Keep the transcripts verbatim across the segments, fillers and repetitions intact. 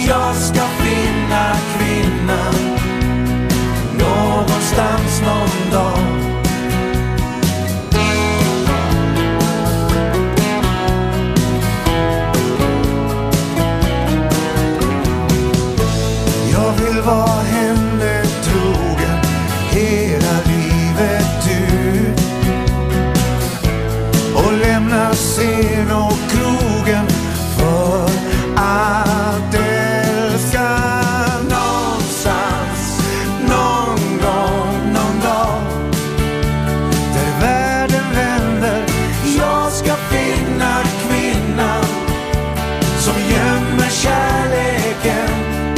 Jag ska finna kvinnan någonstans någon dag. Jag vill vara henne trogen hela livet ut och lämna scen och krogen för att älska någonstans, någon gång, någon dag, där världen vänder. Jag ska finna kvinnan som gömmer kärleken.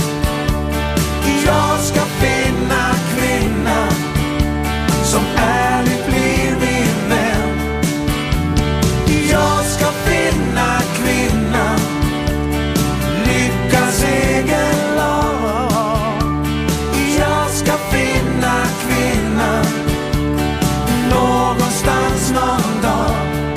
Jag ska finna kvinnan som ärligt blir min vän. Jag ska finna kvinnan, lyckans egen lag. Jag ska finna kvinnan någonstans någon dag.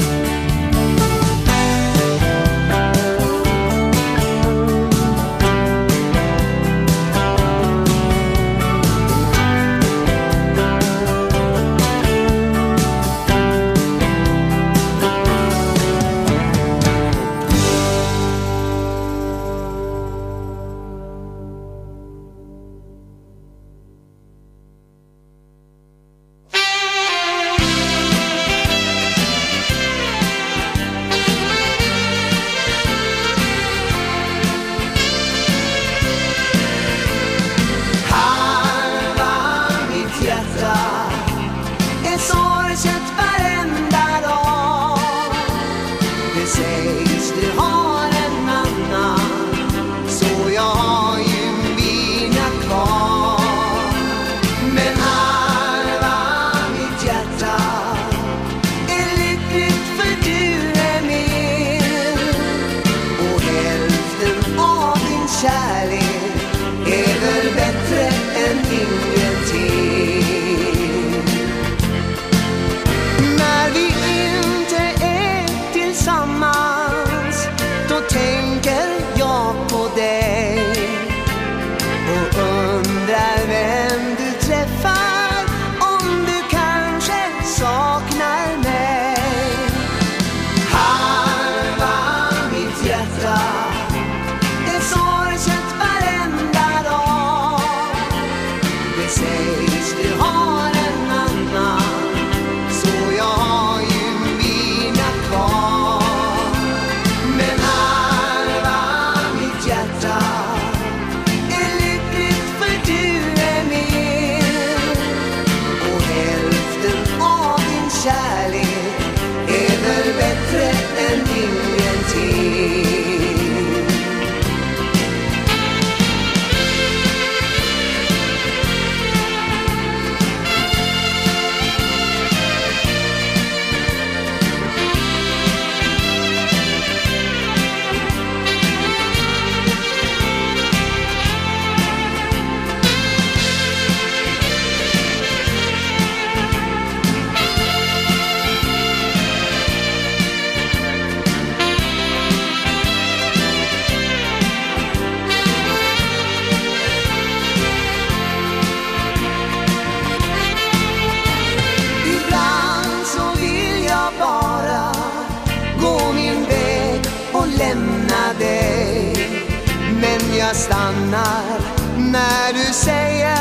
Jag stannar när du säger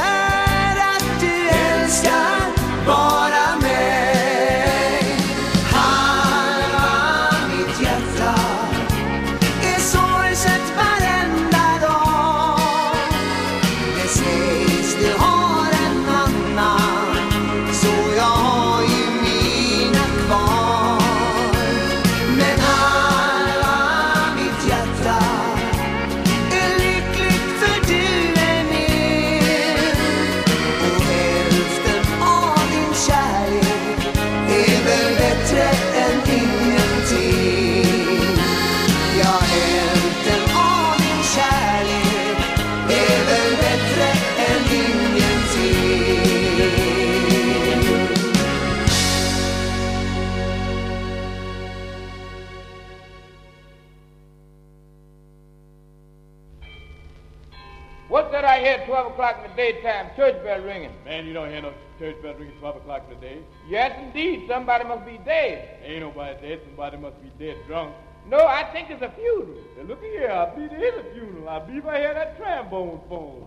att du älskar bara mig. Halva mitt hjärta är sorgset varenda dag. Det sägs du har en annan, så jag har ju mina kvar. Men halva mitt hjärta för du är min, och hälften What's that I hear at twelve o'clock in the daytime? Church bell ringing. Man, you don't hear no church bell ringing twelve o'clock in the day. Yes, indeed. Somebody must be dead. Ain't nobody dead. Somebody must be dead drunk. No, I think it's a funeral. Now, look here. I believe there is a funeral. I believe I hear that trombone phone.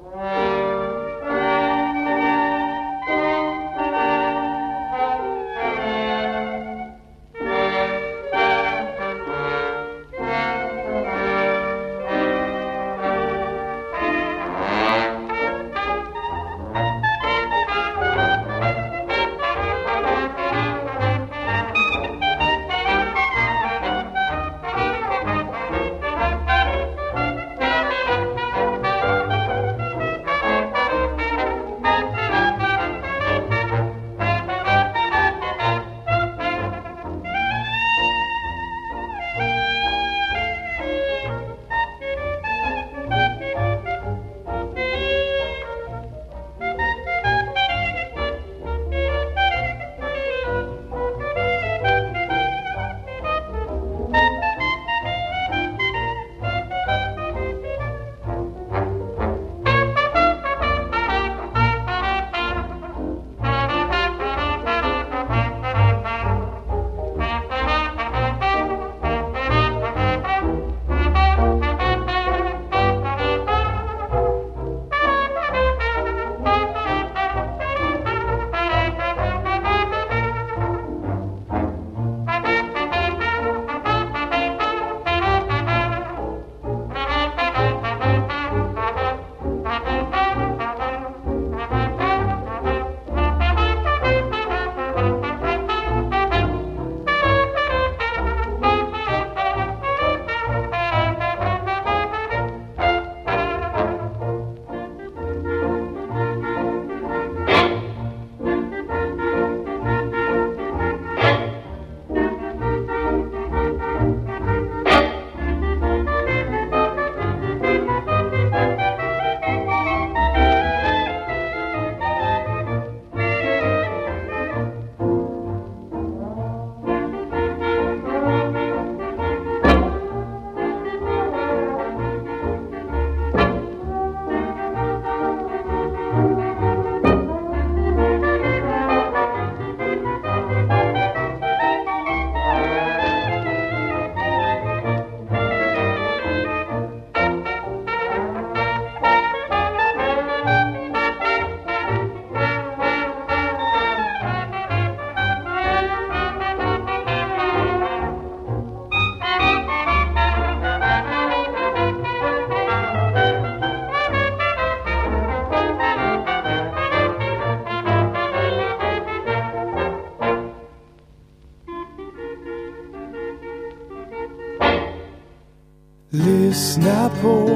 Lyssna på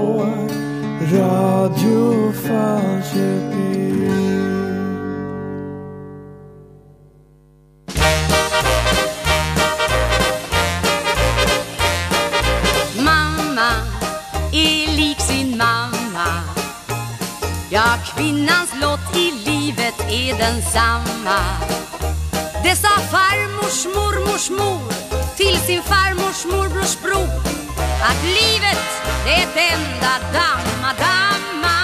Radio Falköping. Mamma är lik sin mamma. Ja, kvinnans lott i livet är densamma. Det sa farmors mormors mor till sin farmors morbrors bror, att livet det är ett enda damma, damma.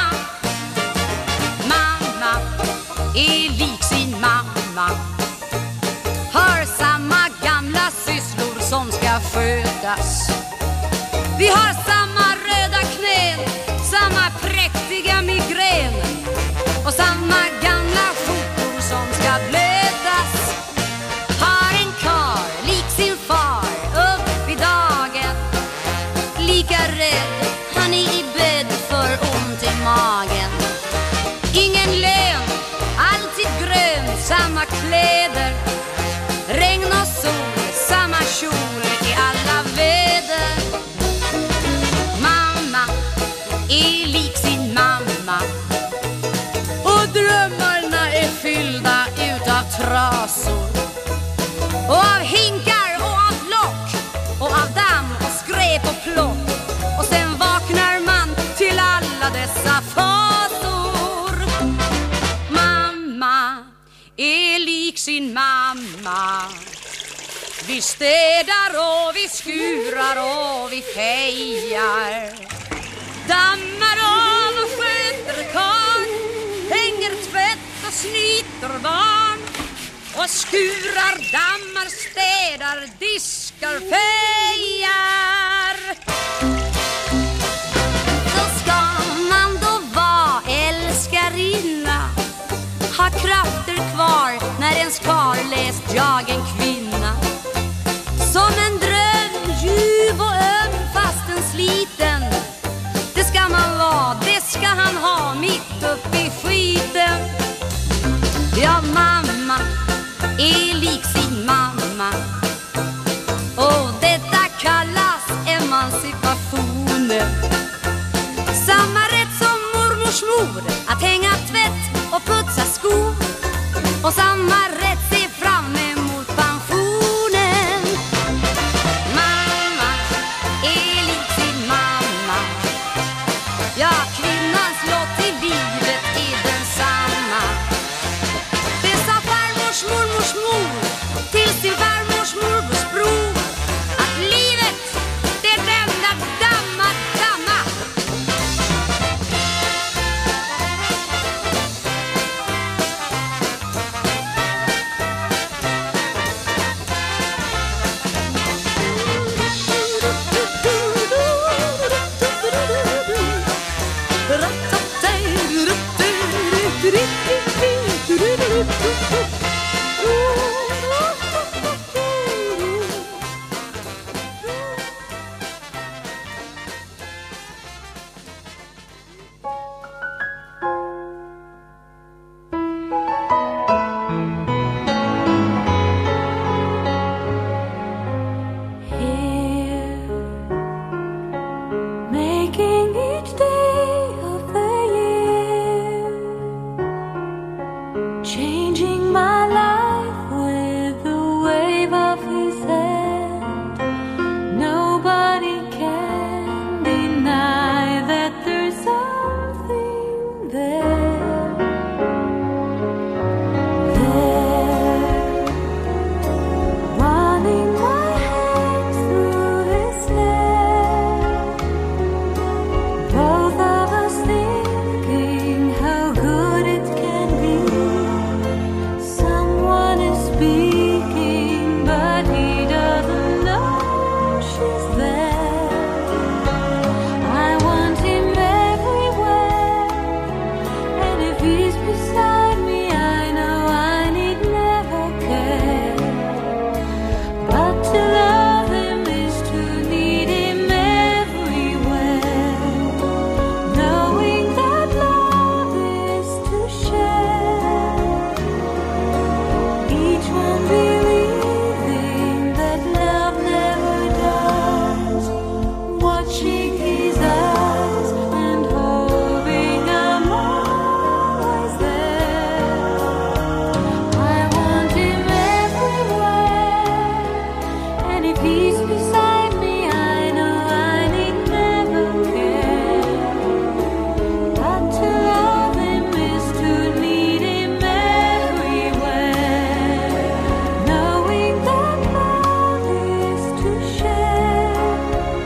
Mamma är lik sin mamma, har samma gamla sysslor som ska skötas. Vi har samma röda knän, samma präktiga migrän och samma gamla skjortor som ska blötas. Har en kar lik sin far upp i dagen, lika rädd, han är i bädd för ont i magen. Ingen lön, alltid grön, samma kläder, regn och sol, samma kjol i alla väder. Mamma är lik sin mamma, och drömmarna är fyllda utav trasor och av hinkar och av lock och av damm och skräp och plock. Och sen vaknar man till alla dessa fasor. Mamma är lik sin mamma. Vi städar och vi skurar och vi fejar, dammar av och sköter snyter barn och skurar, dammar, städar, diskar, fejar. Så ska man då vara älskarinna, ha krafter kvar när ens far läst jag en kvinna. Som en dröm, ljuv och öm fastän sliten. Det ska man vara, det ska han ha mitt upp i skiten. Ja, mamma är lik sin mamma, och detta kallas emancipation. Samma rätt som mormors mor att hänga tvätt och putsa skor, och samma rätt se fram emot pensionen. Mamma är lik sin mamma. Ja, kvinnans lott i livet är densamma. Det sa farmors mormors mor till sin farmors mormors bror, att livet det är ett enda damma, damma. Making each day of the year, changing my life with the wave of his hand. Nobody can deny that there's something there, there, running my hands through his hair. Both of us thinking how good it can be. Someone is speaking, but he doesn't know she's there. I want him everywhere, and if he's beside me, I know I need never care. But to love him is to need him everywhere, knowing that love is to share. Each one believing that love never dies, watching his eyes and hoping I'm always there. I want him everywhere, and if he's beside me, I know I need never care. But to love him is to need him everywhere, knowing that love is to share.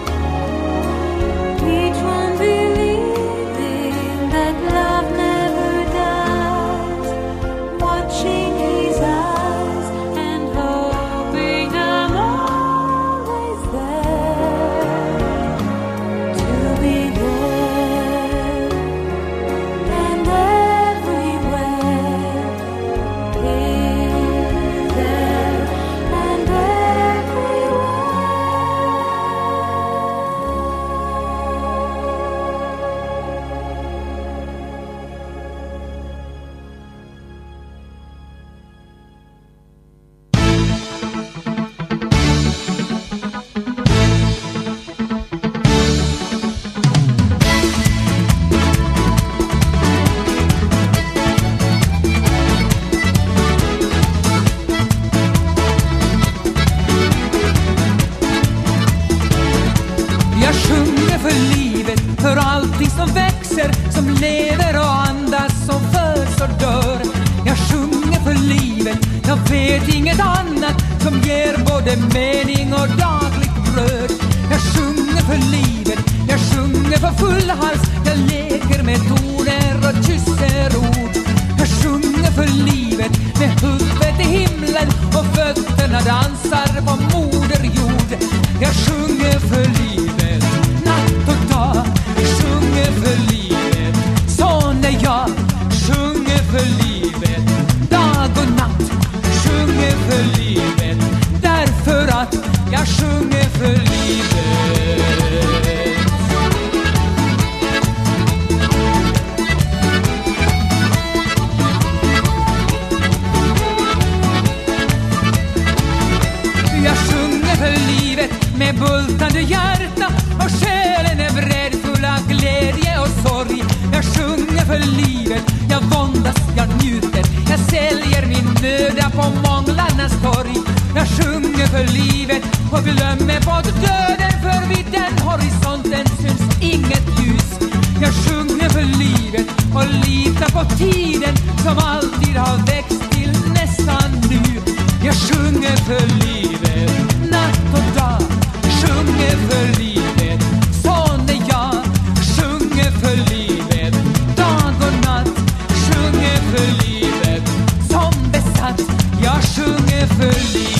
Each one believing that love never dies, watching his eyes and hoping I'm always there, to be there and everywhere, here, there and everywhere. Jag sjunger för livet, för allting som växer, som lever och andas, som föds och dör. Jag sjunger för livet, jag vet inget annat som ger både mening och dagligt bröd. Jag sjunger för livet, jag sjunger för full hals, jag leker med toner och kysser ord. Jag sjunger för livet med huvudet i himlen och fötterna dansar på moder jord. Jag sjunger för livet, natt och dag, sjunger för livet. Så när jag sjunger för livet, dag och natt, sjunger för livet. Därför att jag sjunger för livet. Jag sjunger för livet med bultande hjärta och själen är beredd full av glädje och sorg. Jag sjunger för livet, jag våndas, jag njuter, jag säljer min möda på månglarnas torg. Jag sjunger för livet och glömmer bort döden, för vid den horisonten syns inget ljus. Jag sjunger för livet och litar på tiden som alltid har växt till nästan nu. Jag sjunger för livet, natt och dag, sjunger för livet. Så när jag sjunger för livet, dag och natt, sjunger för livet. Som besatt, jag sjunger för livet.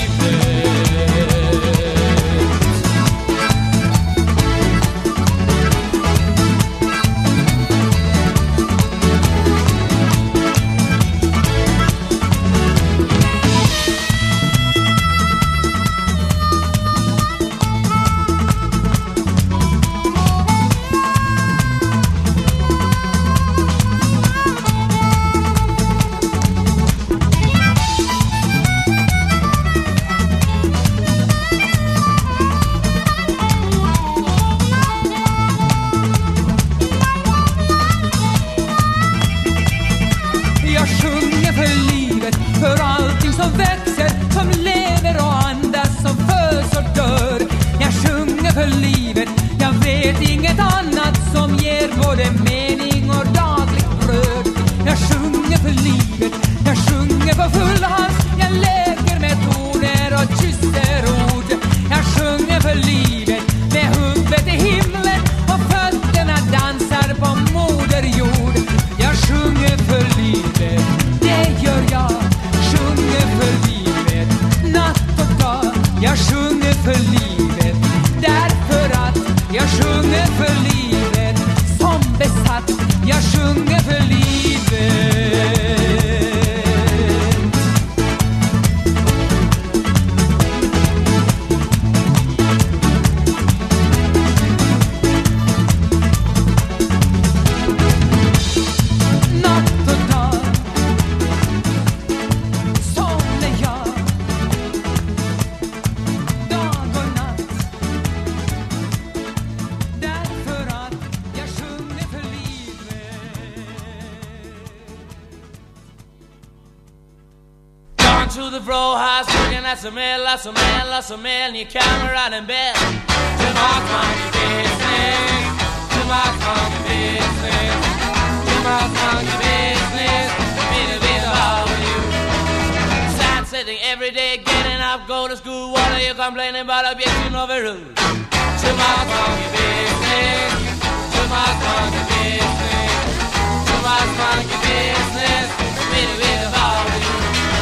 Some man, you camera right in bed. To my funky business, to my funky business, to my funky business. Me to be about you. Sad sitting every day, getting up, go to school. What are you complaining about? Objection of a rule. To my funky business, to my funky business, to my funky business. Me to be about you.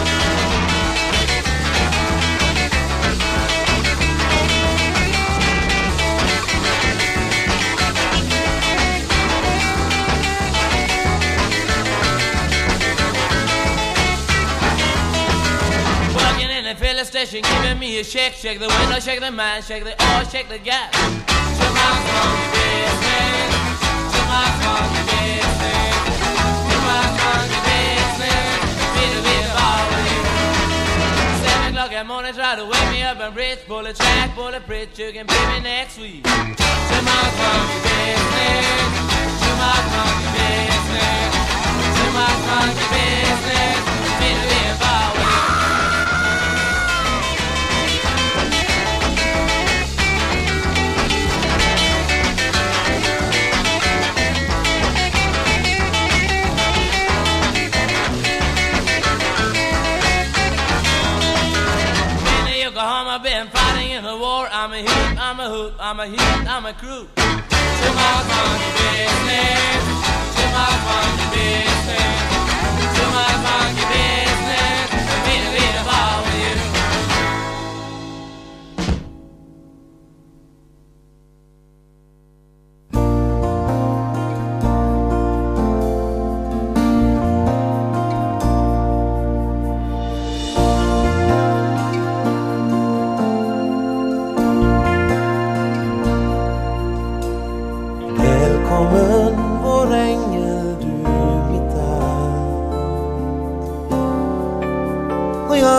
Fill the station, giving me a shake, shake the window, shake the man, shake the oil, shake the gas. To my funky business, to my funky business, to my funky business, be the bit about you. Seven o'clock at morning, try to wake me up and bridge, pull a track, pull a bridge, you can pay me next week. To my funky business, to my funky business, to my funky business, be the bit about you. I've been fighting in the war. I'm a heat, I'm a hoot, I'm a heat, I'm a crew. To my funky business, to my funky business, to my funky business.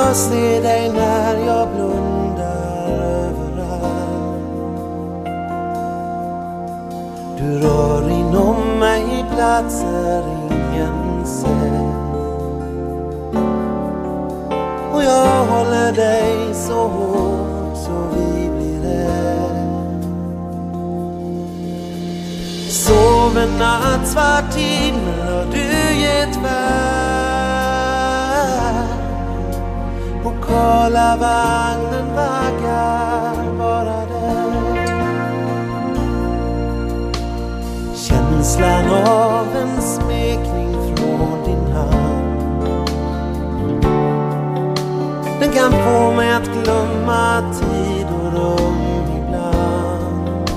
Jag ser dig när jag blundar överallt. Du rör inom mig platser ingen ser. Och jag håller dig så hårt så vi blir ett. Sov en natt svart himmel och du gett värld. Och kala vagnen vaggar bara dig. Känslan av en smekning från din hand, den kan få mig att glömma tid och rum ibland.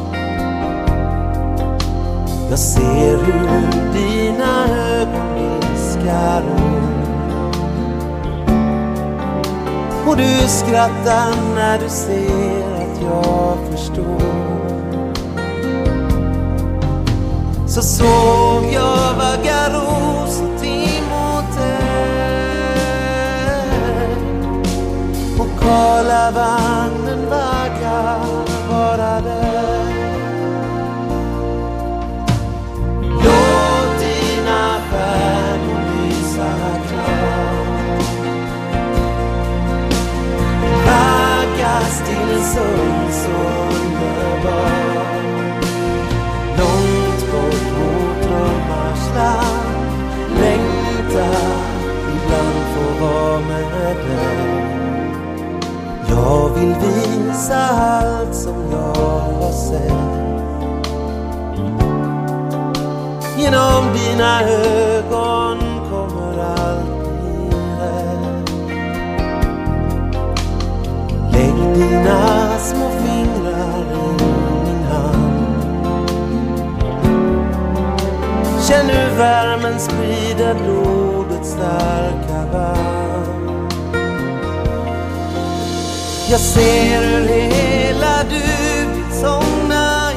Jag ser hur dina ögon viskar ord, och du skrattar när du ser att jag förstår. Så såg jag vaggaros och Timotej, och kala vagnen vaggar bara dig. Låt dina stjärnor lysa klart, vaggas till sol så underbar. Långt bort mot drömmars land, längta ibland får vara med dig. Jag vill visa allt som jag har sett. Genom dina ögon kommer allt bli rätt. Lägg dina små fingrar i min hand. Känn hur värmen sprider blodets starka band. Jag ser hur hela du somnar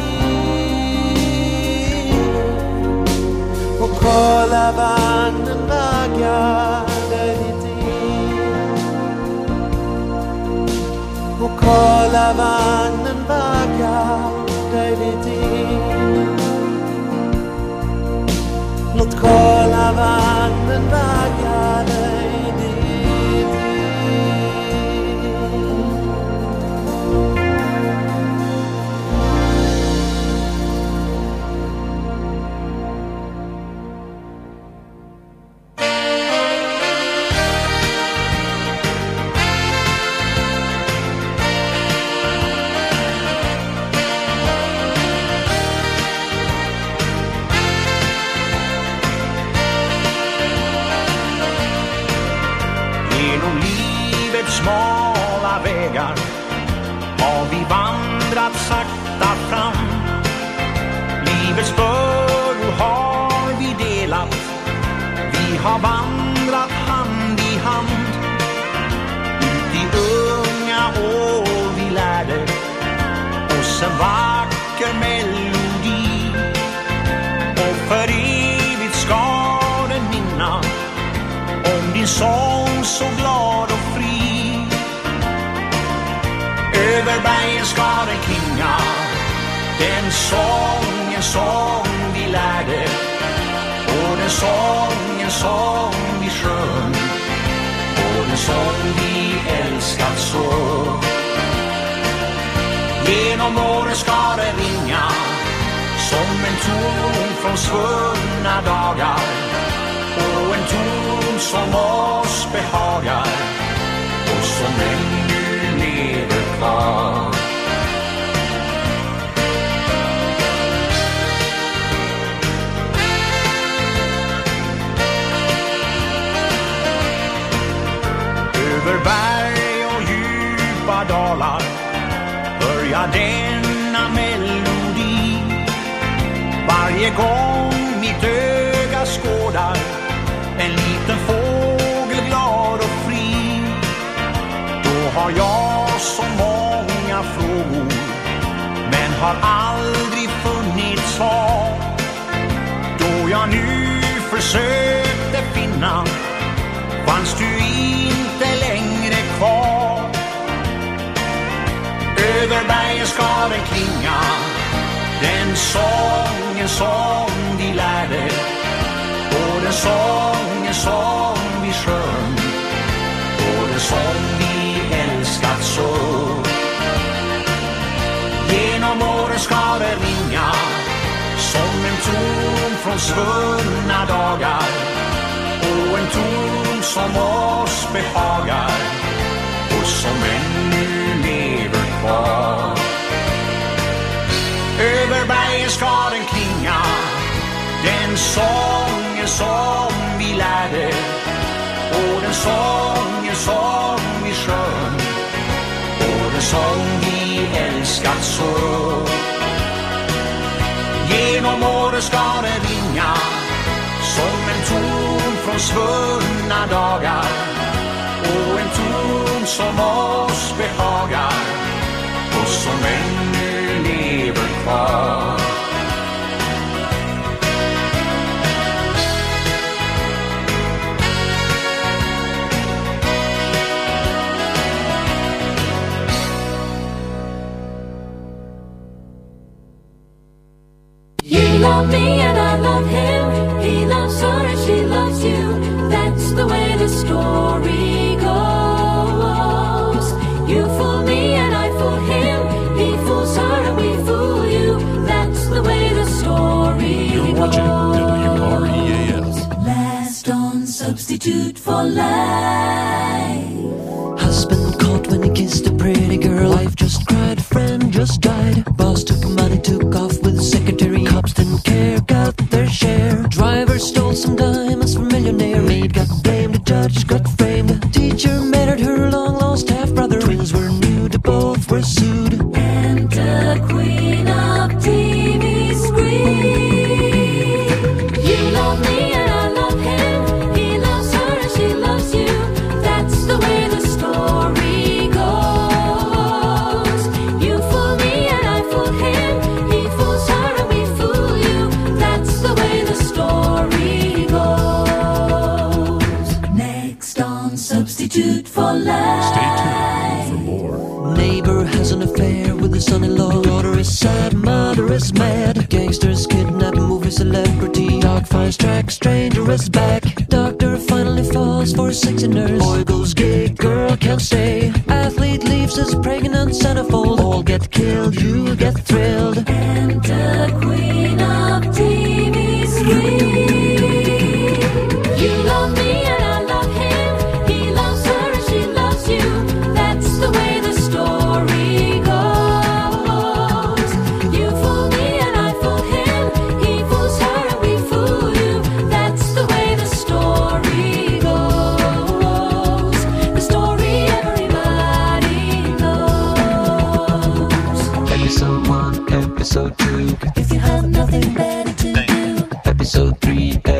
in, och kala vagnen vaggar dig dit in. Och kala vagnen vaggar dig dit in. Låt kala vagnen vagga dig dit in. Smala vägar har vi vandrat sakta fram. Livets bördor har vi delat, vi har vandrat hand i hand. Ut i unga år vi lärde oss en vacker melodi, och för evigt ska den minna om din sång så glad och fri. Över bergen ska den klinga, den sång, en sång vi lärde, och den sång, en sång vi sjöng, och den sång vi älskat så. Genom åren ska den ringa som en ton från svunna dagar, och en ton som oss behagar och som ännu lever kvar. Över berg och djupa dalar börjar denna melodi. Varje gång mitt öga skådar en liten fågel glad och fri, då har jag så många frågor men har aldrig funnit svar. Då jag nu försökte finna fanns du inte längre Överbergen ska den klinga, den sången som vi lärde, och den sången som vi sjöng, och den som vi älskat så. Genom åren ska det ringa som en ton från svunna dagar, och en ton som oss behagar och som ännu lever kvar. Över bergen ska den klinga, den sången som vi lärde, och den sången som vi sjöng, och den som vi älskat så. Genom åren ska det ringa som en ton från svunna dagar, och en ton som oss behagar och som ännu lever kvar. You love me and I love him. He loves her and she loves you. That's the way the story goes. You fool me and I fool him. He fools her and we fool you. That's the way the story You're goes. watching W R E A S. Last on substitute for life. Husband caught when he kissed a pretty girl. Wife just cried, friend just died. Boss took money, took off with the secretary. Cops didn't care, got their share. Driver stole some diamonds from millionaire. Maid got blamed, the judge got framed. Teacher married her long lost half brother. Twins were nude, both were sued. And the queen of T V screen. You love me and I love him. He loves her and she loves you. That's the way the story goes. You fool me and I fool him. He fools her and we fool you. That's the way the story goes. Next on substitute for life. Stay tuned for more. Neighbor has an affair with his son-in-law. Daughter is sad, mother is mad. Gangsters kidnap movie celebrity. Dog finds track, stranger is back. Doctor finally falls for a sexy nurse. Boy goes gay, girl can't stay. Athlete leaves his pregnant centerfold. All get killed, you get thrilled. And the queen of T V screen. You love me and I love him. He loves her and she loves you. That's the way the story goes. You fool me and I fool him. He fools her and we fool you. That's the way the story goes. The story everybody knows. Episode one, episode two. If you have nothing better to do, Episode three,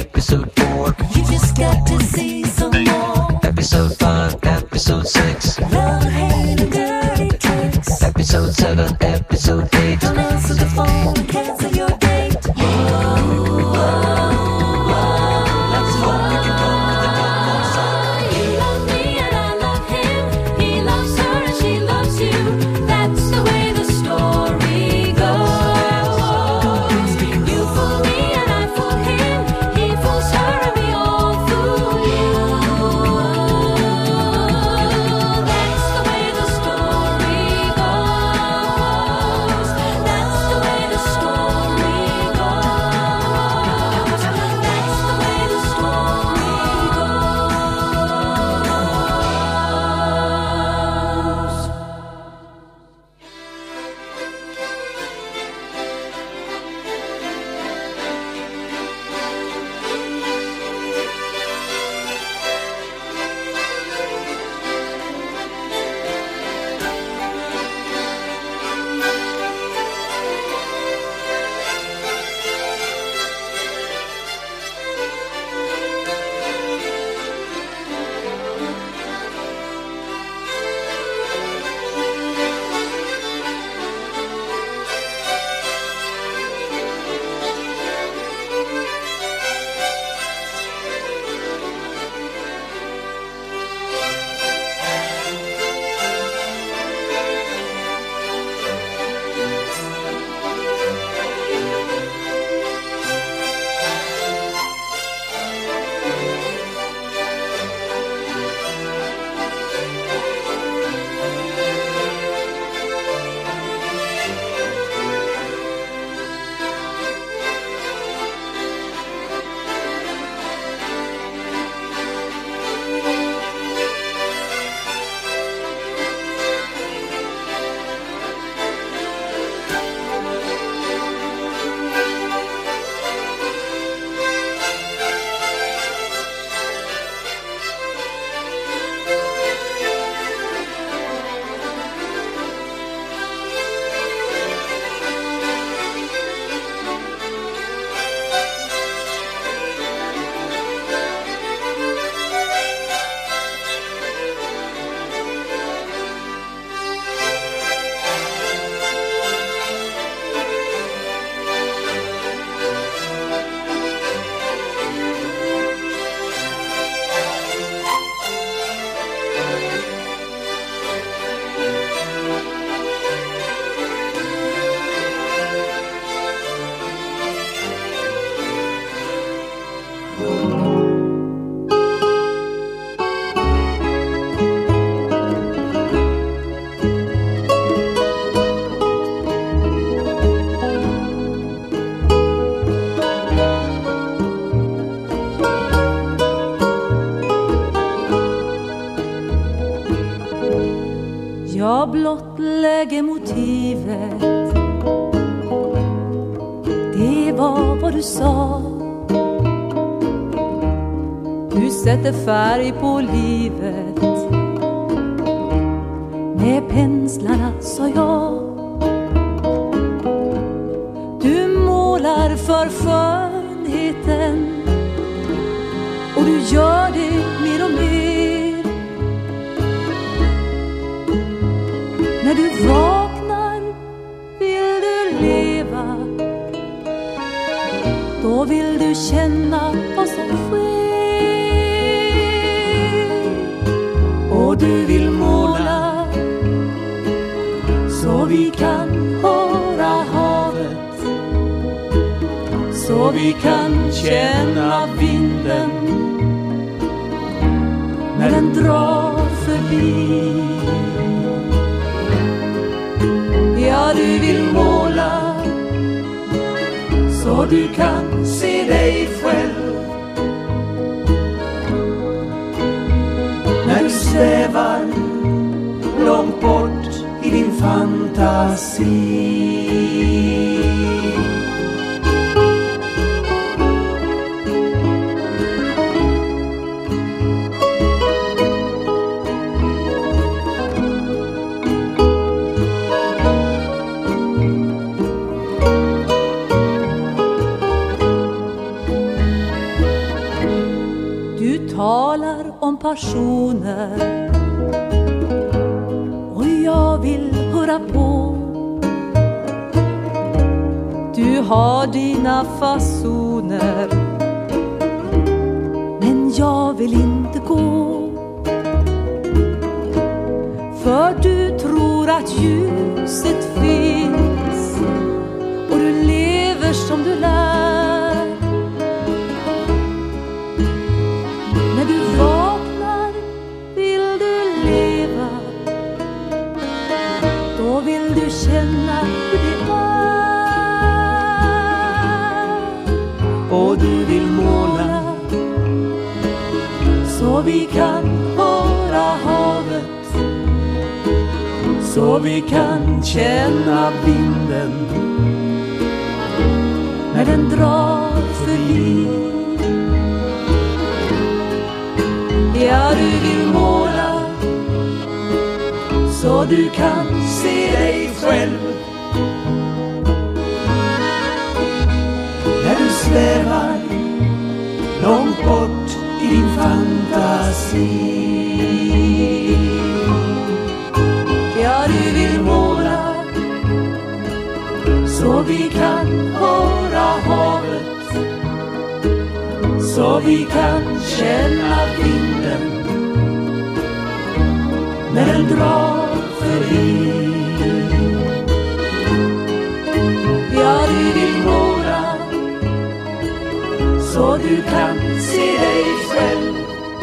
Jag blottlägger motivet. Det var vad du sa. Du sätter färg på livet. Med penslarna sa jag. Du målar för skönheten. Och du gör det mer och mer. När du vaknar vill du leva. Då vill du känna vad som sker. Och du vill måla så vi kan höra havet. Så vi kan känna vinden när den drar förbi. Ja, du vill måla så du kan se dig själv. När du svävar långt bort i din fantasi. Talar om passioner och jag vill höra på. Du har dina fasoner men jag vill inte gå. För du tror att ljuset finns och du lever som du lär. När du vaknar vill du leva. Då vill du känna hur det är. Och du vill måla så vi kan höra havet. Så vi kan känna vinden när den drar förbi. Ja, du vill måla så du kan se dig själv. När du svävar långt bort i din fantasi. Ja, du vill måla så vi kan höra havet. Så vi kan känna vinden när den drar förbi. Ja, du vill måla så du kan se dig själv.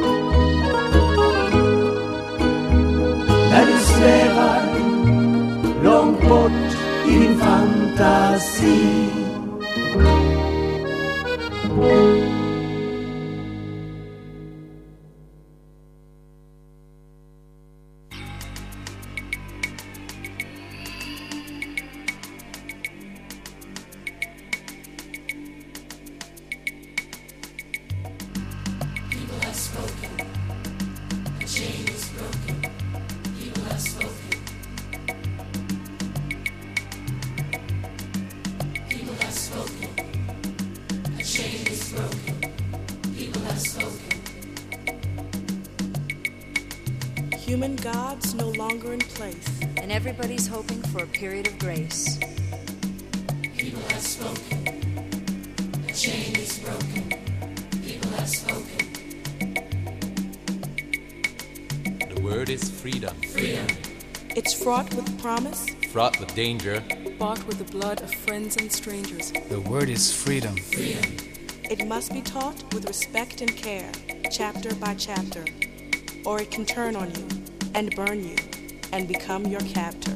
När du svävar långt bort i din fantasi. Human gods no longer in place. And everybody's hoping for a period of grace. People have spoken. A chain is broken. People have spoken. The word is freedom. Freedom. It's fraught with promise. Fraught with danger. Bought with the blood of friends and strangers. The word is freedom. Freedom. It must be taught with respect and care, chapter by chapter, or it can turn on you and burn you and become your captor.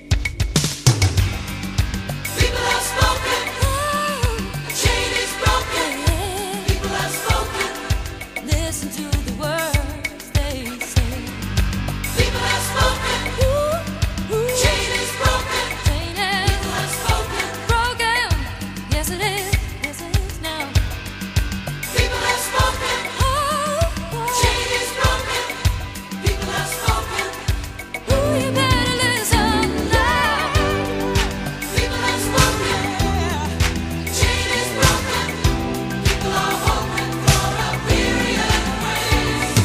People have spoken. A chain is broken. People have spoken. Listen to the words they say. People have spoken. Chain is broken. Chain is People have spoken. broken. Yes it is. Yes it is now. People have spoken. Chain is broken. People have spoken. Ooh, you better listen now. People have spoken. Chain is broken. People are hoping for a period of grace.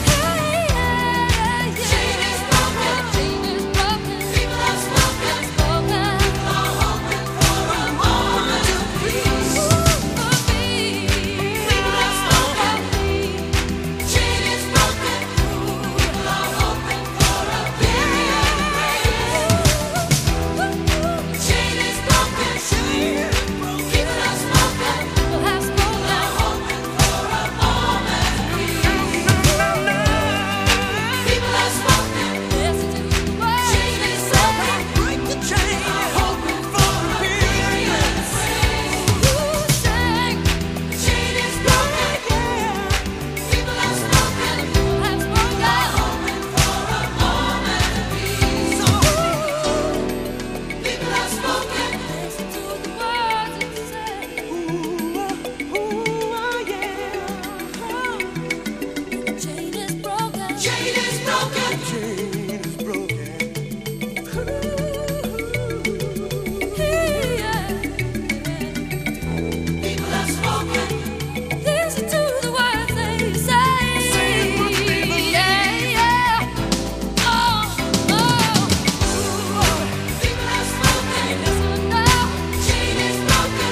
Chain is broken. Chain is broken. People have spoken. Spoken. People are hoping for a moment of peace. For me. People have spoken. Chain is broken. People are hoping for a period of grace. Chain is broken. People have spoken. People have spoken. Hoping for a moment of peace. People have spoken. Listen to the words Chain they is say. broken. Break the chain. Hoping for a period of grace. Ooh, sing. Chain is broken. People have spoken. People have spoken. Hoping for a moment of peace. People have spoken. Listen to the words they say. Chain is broken. Chain is broken. People have spoken. Listen to the words they say. Yeah, yeah. Oh, oh. People have spoken. Listen now. Chain is broken.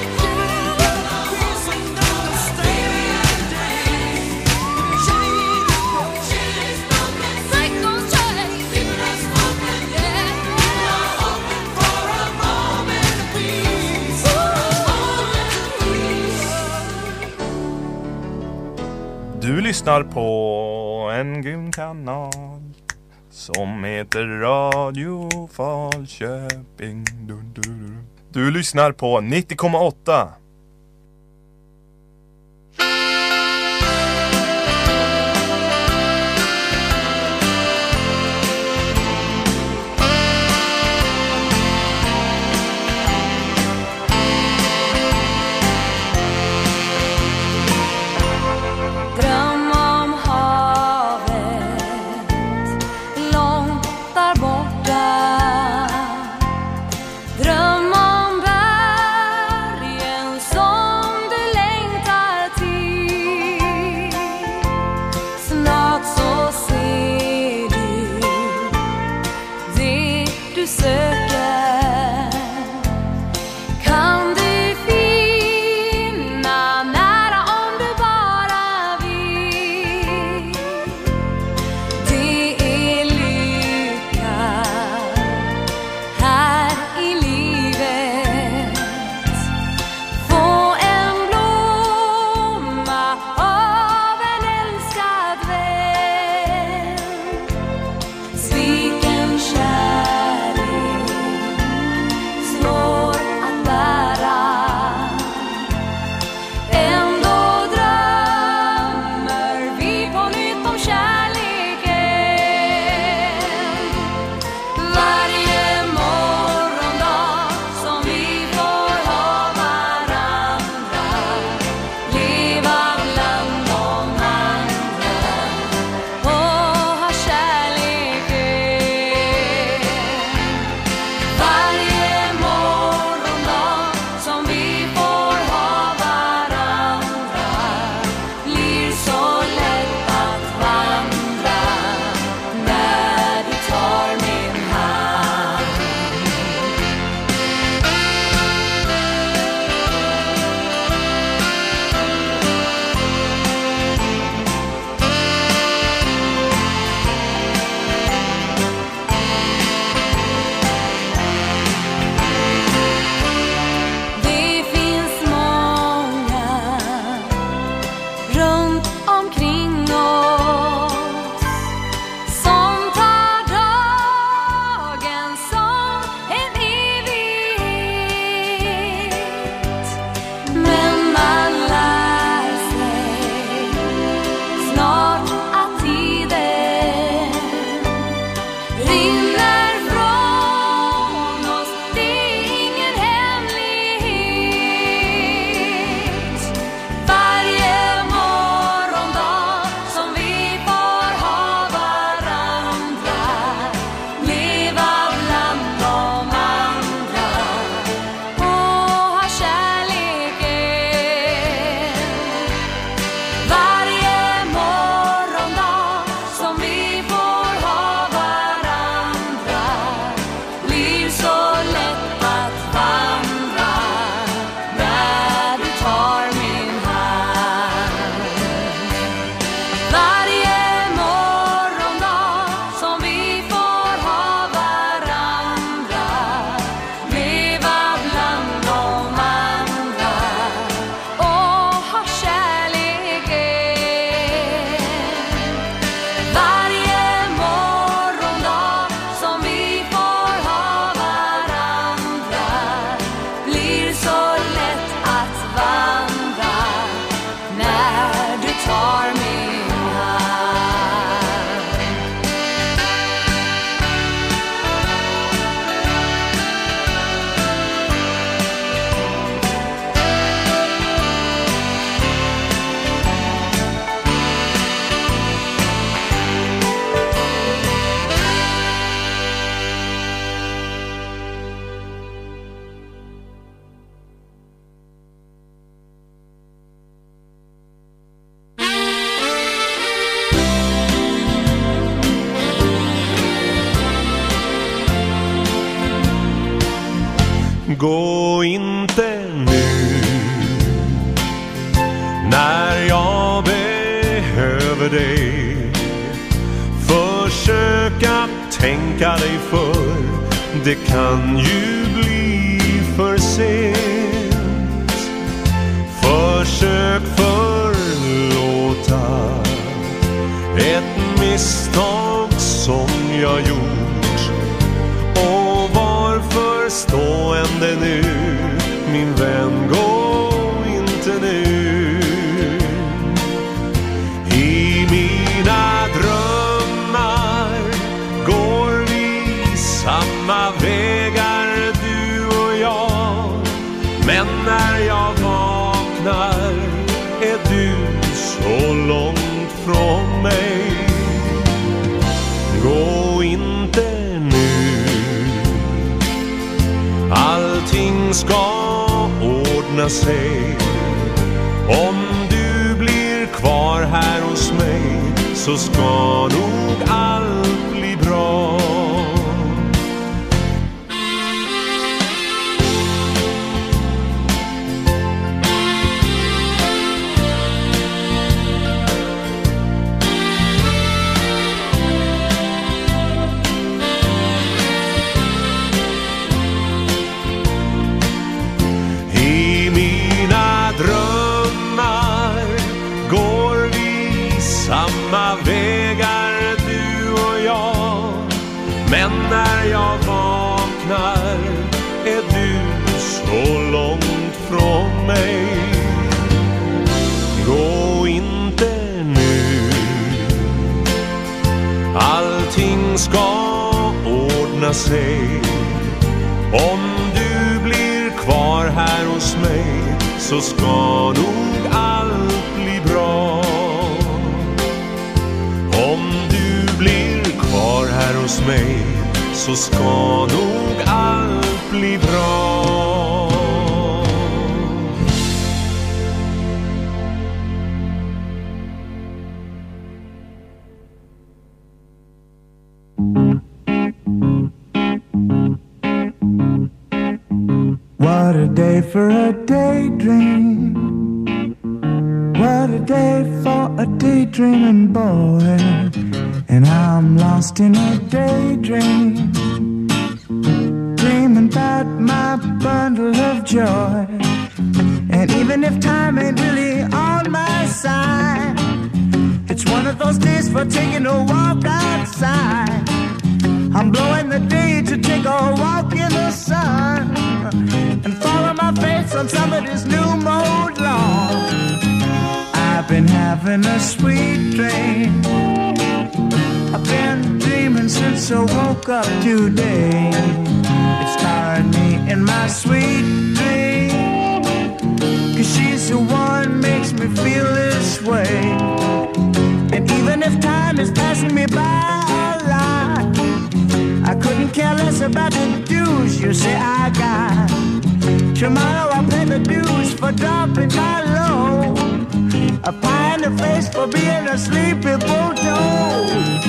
Break those chains. People have spoken. Yeah. Hoping for a moment of peace. Du lyssnar på en grym kanal som heter Radio Falköping. Du, du, du. du lyssnar på nittio komma åtta. Dröm om havet långt där borta. Dröm om bergens tänka dig för, det kan ju bli för sent. Försök förlåta ett misstag som jag gjort. Och varför stående nu, min vän, gå inte nu. I mina drömmar går vi samma vägar, du och jag. Men när jag vaknar är du så långt från mig. Gå inte nu, allting ska ordna sig. Om du blir kvar här hos mig så ska nog allt bli bra. Samma vägar, du och jag. Men när jag vaknar är du så långt från mig. Gå inte nu, allting ska ordna sig. Om du blir kvar här hos mig så ska nog allt bli bra. Om du blir kvar här hos mig så ska nog allt bli bra. What a day for a daydream. What a day for a daydreaming boy. And I'm lost in a daydream, dreaming about my bundle of joy. And even if time ain't really on my side, it's one of those days for taking a walk outside. I'm blowing the day to take a walk in the sun and follow my face on somebody's new mode lawn. I've been having a sweet dream. I've been dreaming since I woke up today. It's tiring me in my sweet dream, 'cause she's the one makes me feel this way. And even if time is passing me by a lot, I couldn't care less about the dues you say I got. Tomorrow I'll pay the dues for dropping my load, a pie in the face for being a sleepy bulldog.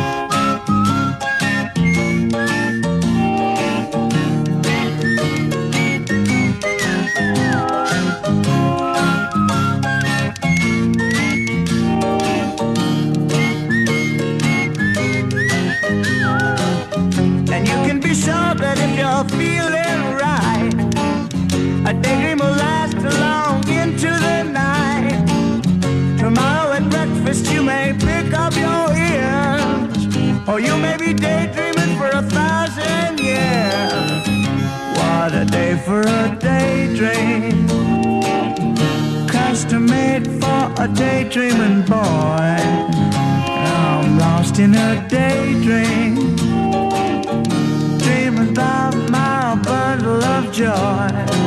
And you can be sure that if you're feeling right, a daydream will last along into the night. Tomorrow at breakfast you may pick up your ears, or you may be daydreaming for a thousand years. What a day for a daydream, custom made for a daydreaming boy. I'm lost in a daydream, dreaming about my bundle of joy.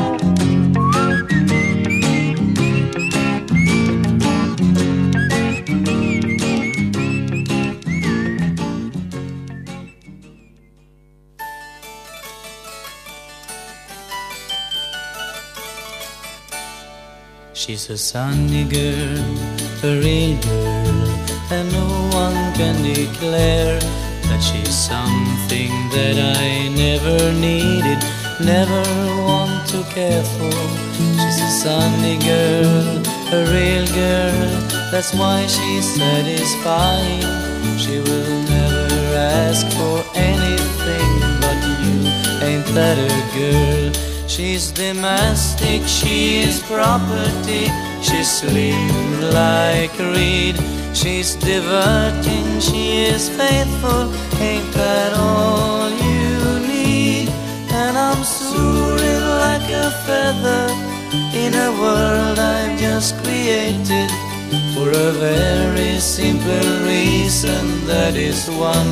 She's a sunny girl, a real girl, and no one can declare that she's something that I never needed, never want to care for. She's a sunny girl, a real girl, that's why she's satisfied. She will never ask for anything but you. Ain't that a girl? She's domestic, she is property. She's slim like a reed. She's diverting, she is faithful. Ain't that all you need? And I'm soaring like a feather in a world I've just created, for a very simple reason, that is one.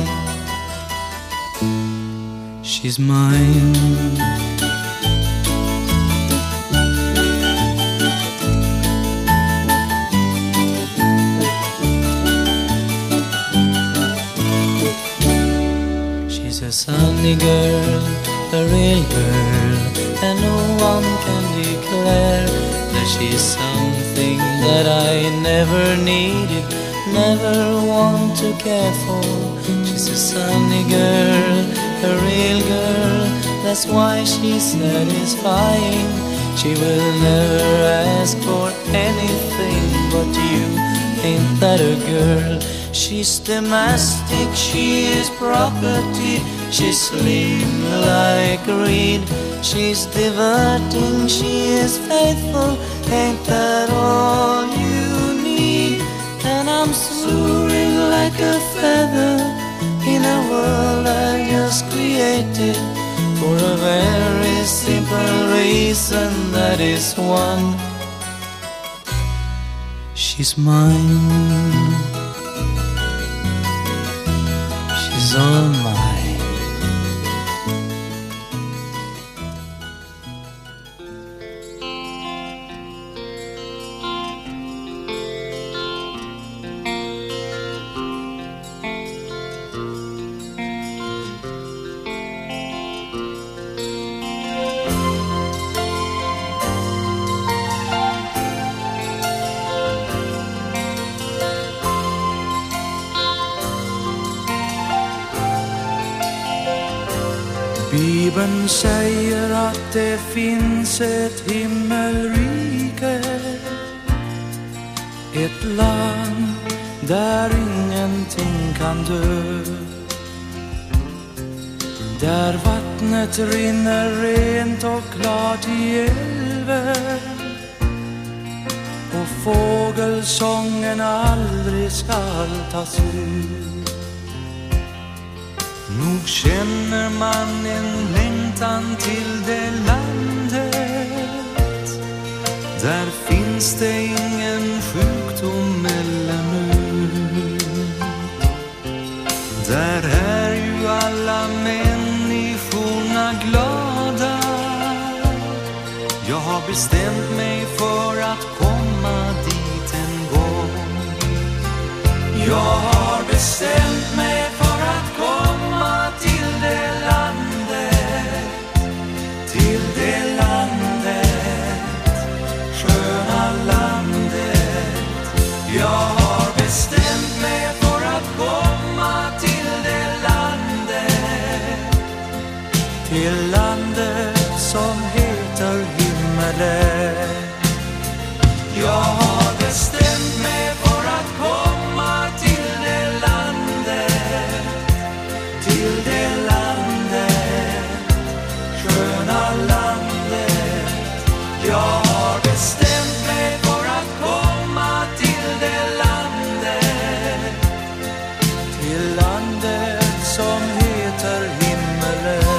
She's mine. She's a sunny girl, a real girl, and no one can declare that she's something that I never needed, never want to care for. She's a sunny girl, a real girl, that's why she's satisfying. She will never ask for anything but you. Ain't that a girl? She's domestic, she is property. She's slim like a reed. She's diverting, she is faithful. Ain't that all you need? And I'm soaring like a feather in a world I just created, for a very simple reason, that is one. She's mine. She's all mine. Bibeln säger att det finns ett himmelrike, ett land där ingenting kan dö, där vattnet rinner rent och klart i älven, och fågelsången aldrig skall ta slut. Nog känner man en längtan till det landet, där finns det ingen sjukdom eller nöd. Där är ju alla människorna glada. Jag har bestämt mig för att komma dit en gång. Jag har bestämt mig för att komma till det landet, till det landet, sköna landet. Jag har bestämt mig för att komma till det landet, till landet som heter himmelen. Jag har bestämt mig för att komma till det landet, till det landet, sköna landet. Jag har bestämt mig för att komma till det landet, till landet som heter himmelen.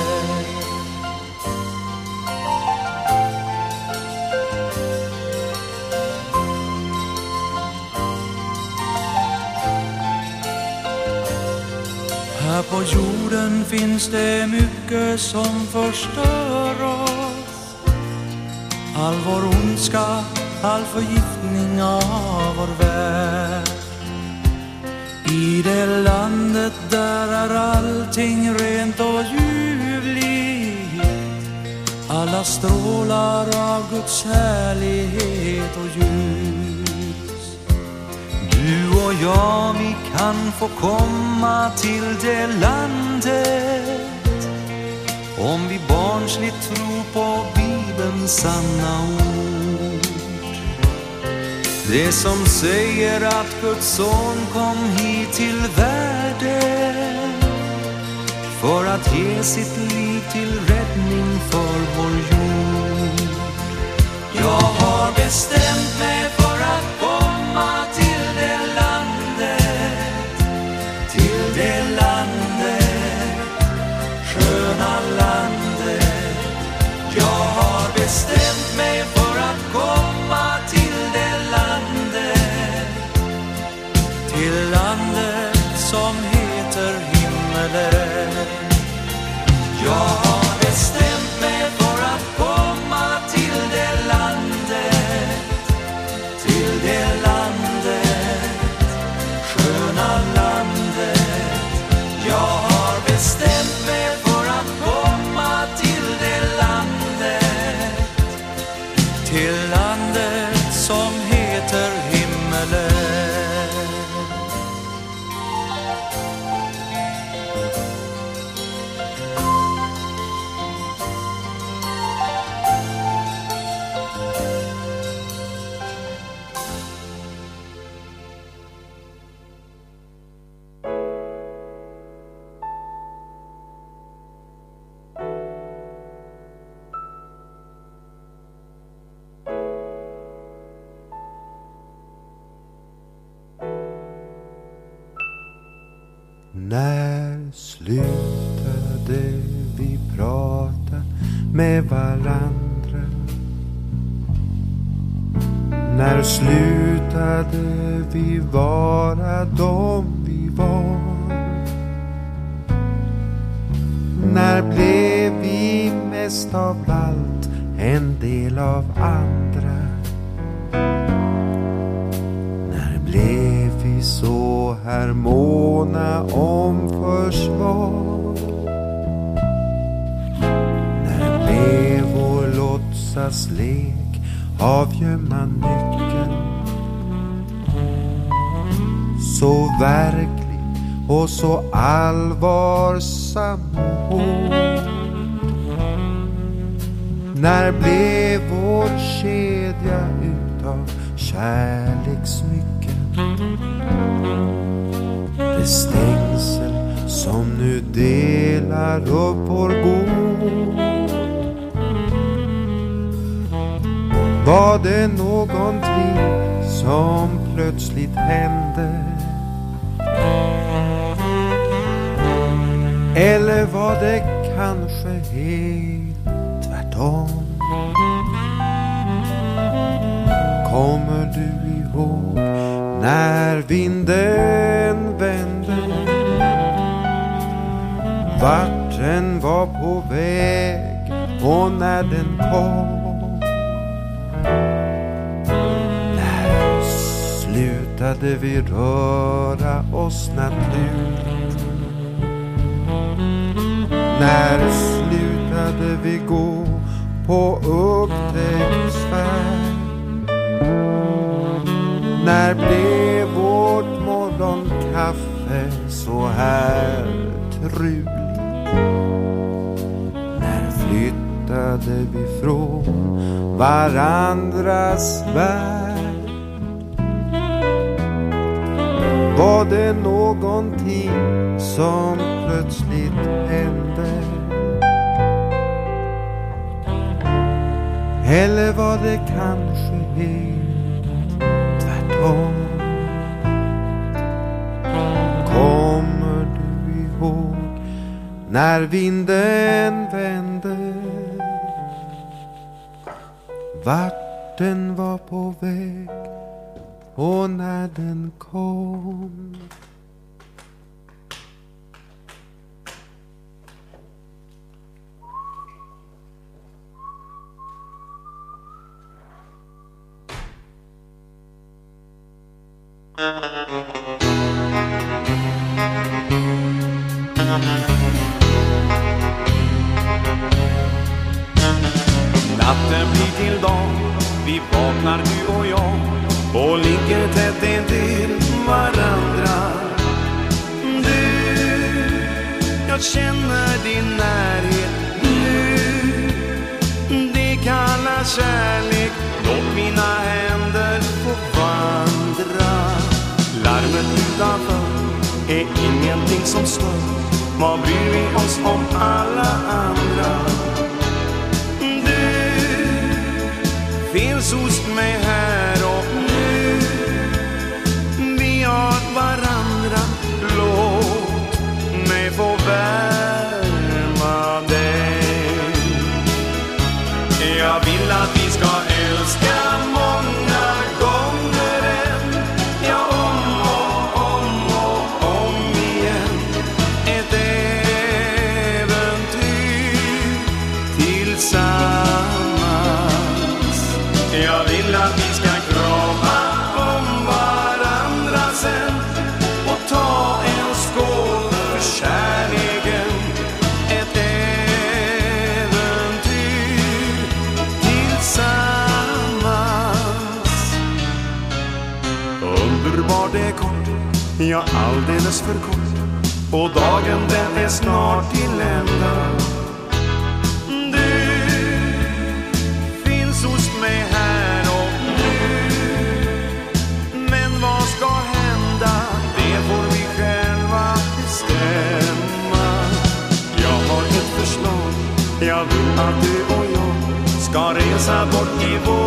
Här på jorden finns det mycket som förstör oss. All vår ondska, all förgiftning av vår värld. I det landet där är allting rent och ljuvligt. Alla strålar av Guds härlighet och ljus. Du och jag, vi kan få komma till det landet, om vi barnsligt tror på Bibelns sanna ord. Det som säger att Guds son kom hit till världen för att ge sitt liv till räddning för vår jord. Jag har bestämt mig för att komma till det landet, till det landet, sköna landet. Jag har bestämt mig för att komma till det landet, till landet som heter himmelen. Jag har bestämt mig för att komma till det landet, till det landet, sköna landet. Jag har bestämt mig för att komma till det landet, till landet som heter himmelen. När slutade vi prata med varandra? När slutade vi vara de vi var? När blev vi mest av allt en del av andra? När blev vi så här måna om försvar? När blev vår låtsaslek avgömma nyckeln så verklig och så allvarsam och hård? När blev vår kedja utav kärlekssmycken det stängsel som nu delar upp vår gård? Var det någonting som plötsligt hände? Eller var det kanske helt tvärtom? Kommer du ihåg när vinden vände? Vart den var på väg och när den kom? När slutade vi röra oss naturligt? När slutade vi gå på upptäcktsfärd? När blev vårt morgonkaffe så här truligt? När flyttade vi från varandras värld? Var det någonting som plötsligt hände? Eller var det kanske helt tvärtom? Kommer du ihåg när vinden vände? Vart den var på väg och när den kom? Natten blir till dag, vi vaknar du och jag och ligger tätt intill varandra. Du, jag känner din närhet nu. Det kallar kärlek, låt mina händer få vandra. Larmet utanför är ingenting som stör. vad bryr vi oss om alla andra? Du finns hos mig här och nu. Vi har varandra, låt mig få värma dig. Jag vill att vi ska älska många gånger än. Ja, om och om och om igen. Ett äventyr tillsammans. Jag vill att vi ska krama om varandra sen och ta en skål för kärleken. Ett äventyr tillsammans. Underbar det är kort, ja alldeles för kort. Och dagen den är snart till ända. Du finns hos mig här och nu. Men vad ska hända? Det får vi själva bestämma. Jag har ett förslag. Jag vill att du och jag ska resa bort i vår